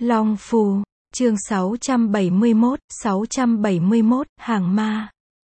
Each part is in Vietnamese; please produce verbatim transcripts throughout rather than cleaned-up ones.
Long Phù, chương sáu trăm bảy mươi mốt, sáu trăm bảy mươi mốt, Hàng Ma.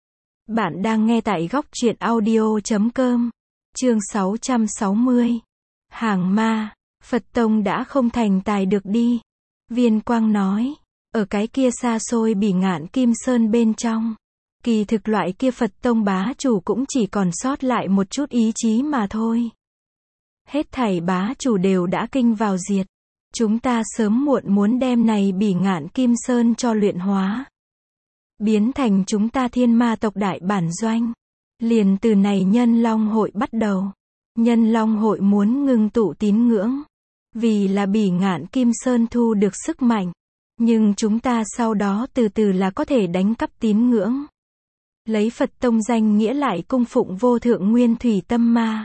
Bạn đang nghe tại góc truyện audio chấm com. Chương sáu trăm sáu mươi. Hàng Ma, Phật Tông đã không thành tài được đi. Viên Quang nói, ở cái kia xa xôi bỉ ngạn Kim Sơn bên trong. Kỳ thực loại kia Phật Tông bá chủ cũng chỉ còn sót lại một chút ý chí mà thôi. Hết thảy bá chủ đều đã kinh vào diệt. Chúng ta sớm muộn muốn đem này bỉ ngạn Kim Sơn cho luyện hóa. Biến thành chúng ta thiên ma tộc đại bản doanh. Liền từ này Nhân Long hội bắt đầu. Nhân Long hội muốn ngưng tụ tín ngưỡng. Vì là bỉ ngạn Kim Sơn thu được sức mạnh. Nhưng chúng ta sau đó từ từ là có thể đánh cắp tín ngưỡng. Lấy Phật Tông danh nghĩa lại cung phụng vô thượng nguyên thủy tâm ma.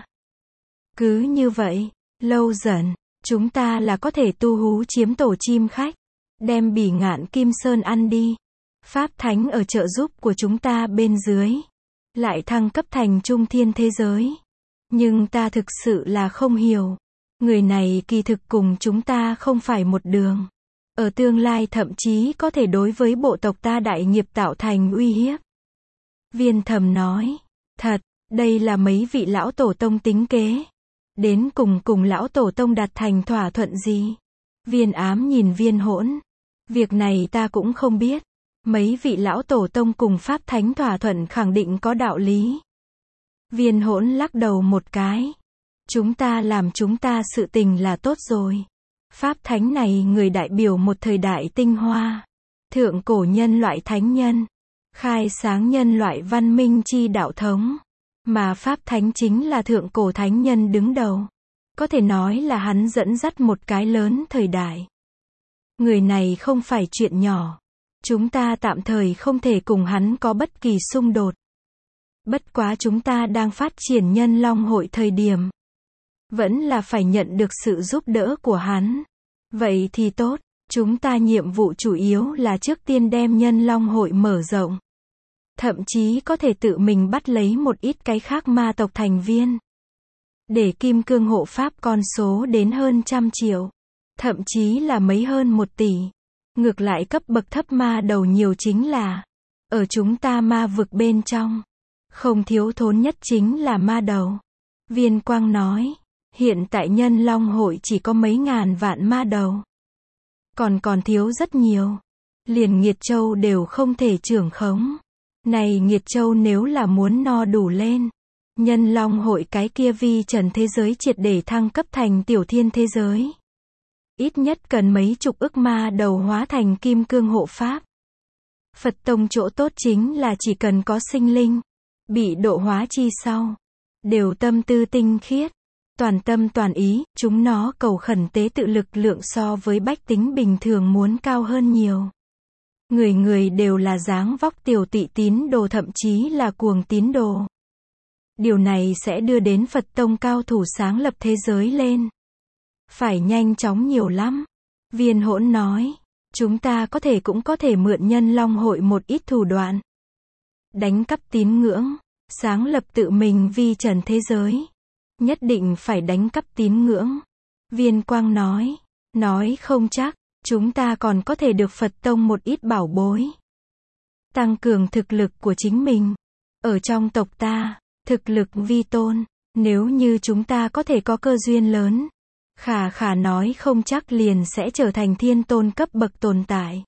Cứ như vậy, lâu dần, chúng ta là có thể tu hú chiếm tổ chim khách. Đem bỉ ngạn Kim Sơn ăn đi. Pháp Thánh ở trợ giúp của chúng ta bên dưới. Lại thăng cấp thành trung thiên thế giới. Nhưng ta thực sự là không hiểu. Người này kỳ thực cùng chúng ta không phải một đường. Ở tương lai thậm chí có thể đối với bộ tộc ta đại nghiệp tạo thành uy hiếp. Viên Thầm nói, thật, đây là mấy vị lão tổ tông tính kế. Đến cùng cùng lão tổ tông đạt thành thỏa thuận gì? Viên Ám nhìn Viên Hỗn. Việc này ta cũng không biết. Mấy vị lão tổ tông cùng Pháp Thánh thỏa thuận khẳng định có đạo lý. Viên Hỗn lắc đầu một cái. Chúng ta làm chúng ta sự tình là tốt rồi. Pháp Thánh này người đại biểu một thời đại tinh hoa. Thượng cổ nhân loại thánh nhân. Khai sáng nhân loại văn minh chi đạo thống. Mà Pháp Thánh chính là thượng cổ thánh nhân đứng đầu. Có thể nói là hắn dẫn dắt một cái lớn thời đại. Người này không phải chuyện nhỏ. Chúng ta tạm thời không thể cùng hắn có bất kỳ xung đột. Bất quá chúng ta đang phát triển Nhân Long hội thời điểm. Vẫn là phải nhận được sự giúp đỡ của hắn. Vậy thì tốt, chúng ta nhiệm vụ chủ yếu là trước tiên đem Nhân Long hội mở rộng. Thậm chí có thể tự mình bắt lấy một ít cái khác ma tộc thành viên. Để kim cương hộ pháp con số đến hơn trăm triệu. Thậm chí là mấy hơn một tỷ. Ngược lại cấp bậc thấp ma đầu nhiều chính là. Ở chúng ta ma vực bên trong. Không thiếu thốn nhất chính là ma đầu. Viên Quang nói. Hiện tại Nhân Long hội chỉ có mấy ngàn vạn ma đầu. Còn còn thiếu rất nhiều. Liền Nghiệt Châu đều không thể trưởng khống. Này Nghiệt Châu nếu là muốn no đủ lên. Nhân Long hội cái kia vi trần thế giới triệt để thăng cấp thành tiểu thiên thế giới. Ít nhất cần mấy chục ức ma đầu hóa thành kim cương hộ pháp. Phật Tông chỗ tốt chính là chỉ cần có sinh linh. Bị độ hóa chi sau. Đều tâm tư tinh khiết. Toàn tâm toàn ý, chúng nó cầu khẩn tế tự lực lượng so với bách tính bình thường muốn cao hơn nhiều. Người người đều là dáng vóc tiểu tỵ tín đồ thậm chí là cuồng tín đồ. Điều này sẽ đưa đến Phật Tông cao thủ sáng lập thế giới lên. Phải nhanh chóng nhiều lắm. Viên Hỗn nói, chúng ta có thể cũng có thể mượn Nhân Long hội một ít thủ đoạn. Đánh cắp tín ngưỡng, sáng lập tự mình vi trần thế giới. Nhất định phải đánh cắp tín ngưỡng. Viên Quang nói, nói không chắc, chúng ta còn có thể được Phật Tông một ít bảo bối. Tăng cường thực lực của chính mình. Ở trong tộc ta, thực lực vi tôn, nếu như chúng ta có thể có cơ duyên lớn. Khả khả nói không chắc liền sẽ trở thành thiên tôn cấp bậc tồn tại.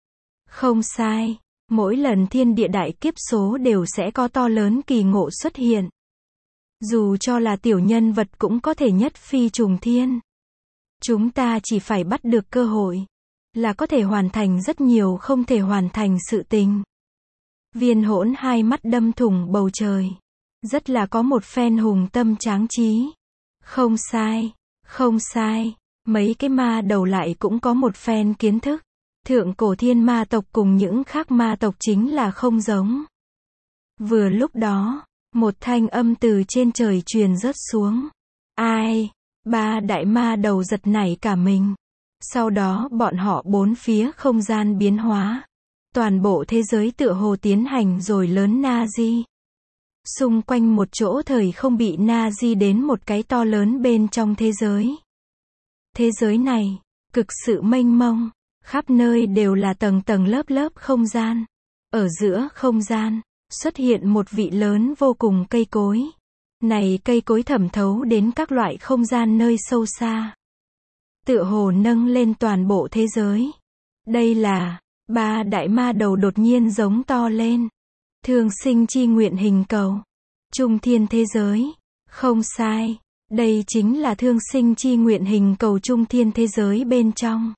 Không sai, mỗi lần thiên địa đại kiếp số đều sẽ có to lớn kỳ ngộ xuất hiện. Dù cho là tiểu nhân vật cũng có thể nhất phi trùng thiên. Chúng ta chỉ phải bắt được cơ hội. Là có thể hoàn thành rất nhiều không thể hoàn thành sự tình. Viên Hỗn hai mắt đâm thủng bầu trời. Rất là có một phen hùng tâm tráng trí. Không sai, không sai. Mấy cái ma đầu lại cũng có một phen kiến thức. Thượng cổ thiên ma tộc cùng những khác ma tộc chính là không giống. Vừa lúc đó. Một thanh âm từ trên trời truyền rớt xuống. Ai? Ba đại ma đầu giật nảy cả mình. Sau đó bọn họ bốn phía không gian biến hóa. Toàn bộ thế giới tựa hồ tiến hành rồi lớn na di. Xung quanh một chỗ thời không bị na di đến một cái to lớn bên trong thế giới. Thế giới này, cực sự mênh mông, khắp nơi đều là tầng tầng lớp lớp không gian. Ở giữa không gian, xuất hiện một vị lớn vô cùng cây cối. Này cây cối thẩm thấu đến các loại không gian nơi sâu xa. Tựa hồ nâng lên toàn bộ thế giới. Đây là, ba đại ma đầu đột nhiên giống to lên. Thương sinh chi nguyện hình cầu. Trung thiên thế giới. Không sai. Đây chính là thương sinh chi nguyện hình cầu trung thiên thế giới bên trong.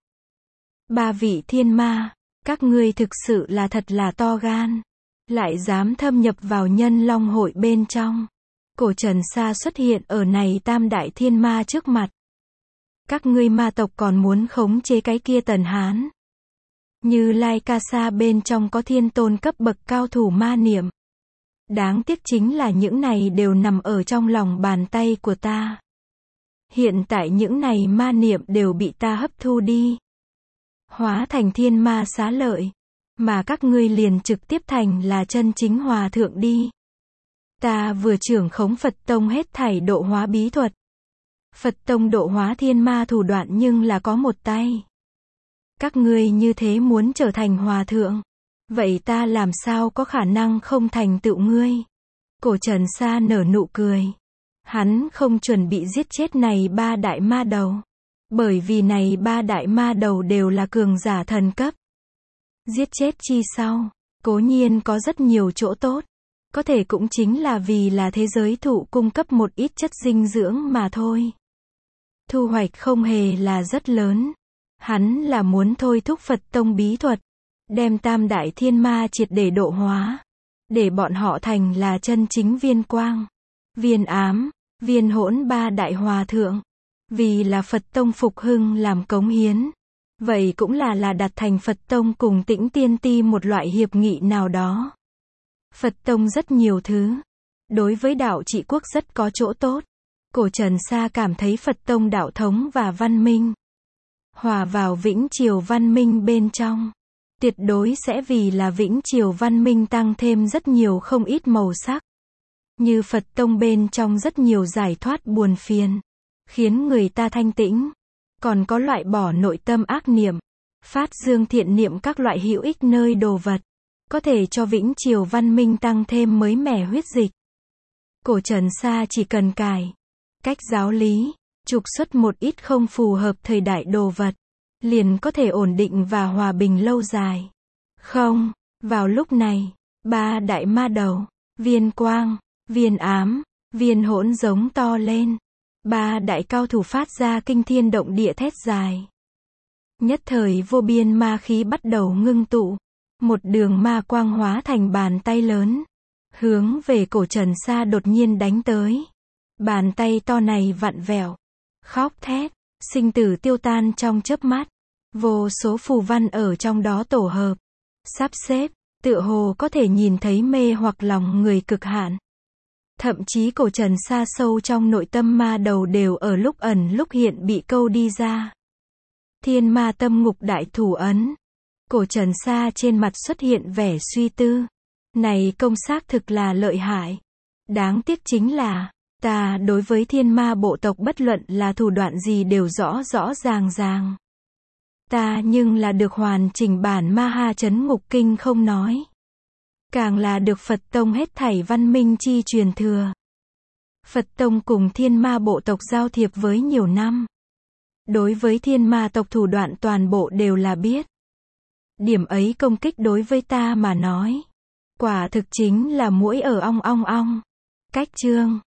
Ba vị thiên ma, các ngươi thực sự là thật là to gan. Lại dám thâm nhập vào nhân long hội bên trong. Cổ Trần Sa xuất hiện ở này tam đại thiên ma trước mặt. Các ngươi ma tộc còn muốn khống chế cái kia Tần Hán. Như Lai Ca Sa bên trong có thiên tôn cấp bậc cao thủ ma niệm. Đáng tiếc chính là những này đều nằm ở trong lòng bàn tay của ta. Hiện tại những này ma niệm đều bị ta hấp thu đi. Hóa thành thiên ma xá lợi. Mà các ngươi liền trực tiếp thành là chân chính hòa thượng đi. Ta vừa trưởng khống Phật Tông hết thảy độ hóa bí thuật. Phật Tông độ hóa thiên ma thủ đoạn nhưng là có một tay. Các ngươi như thế muốn trở thành hòa thượng. Vậy ta làm sao có khả năng không thành tựu ngươi? Cổ Trần Sa nở nụ cười. Hắn không chuẩn bị giết chết này ba đại ma đầu. Bởi vì này ba đại ma đầu đều là cường giả thần cấp. Giết chết chi sau, cố nhiên có rất nhiều chỗ tốt. Có thể cũng chính là vì là thế giới thụ cung cấp một ít chất dinh dưỡng mà thôi. Thu hoạch không hề là rất lớn. Hắn là muốn thôi thúc Phật Tông bí thuật. Đem tam đại thiên ma triệt để độ hóa. Để bọn họ thành là chân chính viên quang. Viên ám, viên hỗn ba đại hòa thượng. Vì là Phật Tông phục hưng làm cống hiến. Vậy cũng là là đặt thành Phật Tông cùng Tĩnh Tiên Ti một loại hiệp nghị nào đó. Phật Tông rất nhiều thứ. Đối với đạo trị quốc rất có chỗ tốt. Cổ Trần Sa cảm thấy Phật Tông đạo thống và văn minh. Hòa vào Vĩnh Triều văn minh bên trong. Tuyệt đối sẽ vì là Vĩnh Triều văn minh tăng thêm rất nhiều không ít màu sắc. Như Phật Tông bên trong rất nhiều giải thoát buồn phiền. Khiến người ta thanh tĩnh. Còn có loại bỏ nội tâm ác niệm. Phát dương thiện niệm các loại hữu ích nơi đồ vật. Có thể cho Vĩnh Triều văn minh tăng thêm mới mẻ huyết dịch. Cổ Trần Sa chỉ cần cài. Cách giáo lý. Trục xuất một ít không phù hợp thời đại đồ vật. Liền có thể ổn định và hòa bình lâu dài. Không. Vào lúc này. Ba đại ma đầu. Viên quang. Viên ám. Viên hỗn giống to lên. Ba đại cao thủ phát ra kinh thiên động địa thét dài. Nhất thời vô biên ma khí bắt đầu ngưng tụ. Một đường ma quang hóa thành bàn tay lớn. Hướng về Cổ Trần Sa đột nhiên đánh tới. Bàn tay to này vặn vẹo. Khóc thét. Sinh tử tiêu tan trong chớp mắt. Vô số phù văn ở trong đó tổ hợp. Sắp xếp. Tựa hồ có thể nhìn thấy mê hoặc lòng người cực hạn. Thậm chí Cổ Trần Sa sâu trong nội tâm ma đầu đều ở lúc ẩn lúc hiện bị câu đi ra. Thiên ma tâm ngục đại thủ ấn. Cổ Trần Sa trên mặt xuất hiện vẻ suy tư. Này công xác thực là lợi hại. Đáng tiếc chính là, ta đối với thiên ma bộ tộc bất luận là thủ đoạn gì đều rõ rõ ràng ràng. Ta nhưng là được hoàn chỉnh bản Ma Ha Chấn Ngục Kinh không nói. Càng là được Phật Tông hết thảy văn minh chi truyền thừa. Phật Tông cùng thiên ma bộ tộc giao thiệp với nhiều năm. Đối với thiên ma tộc thủ đoạn toàn bộ đều là biết. Điểm ấy công kích đối với ta mà nói. Quả thực chính là muỗi ở ong ong ong. Cách chương.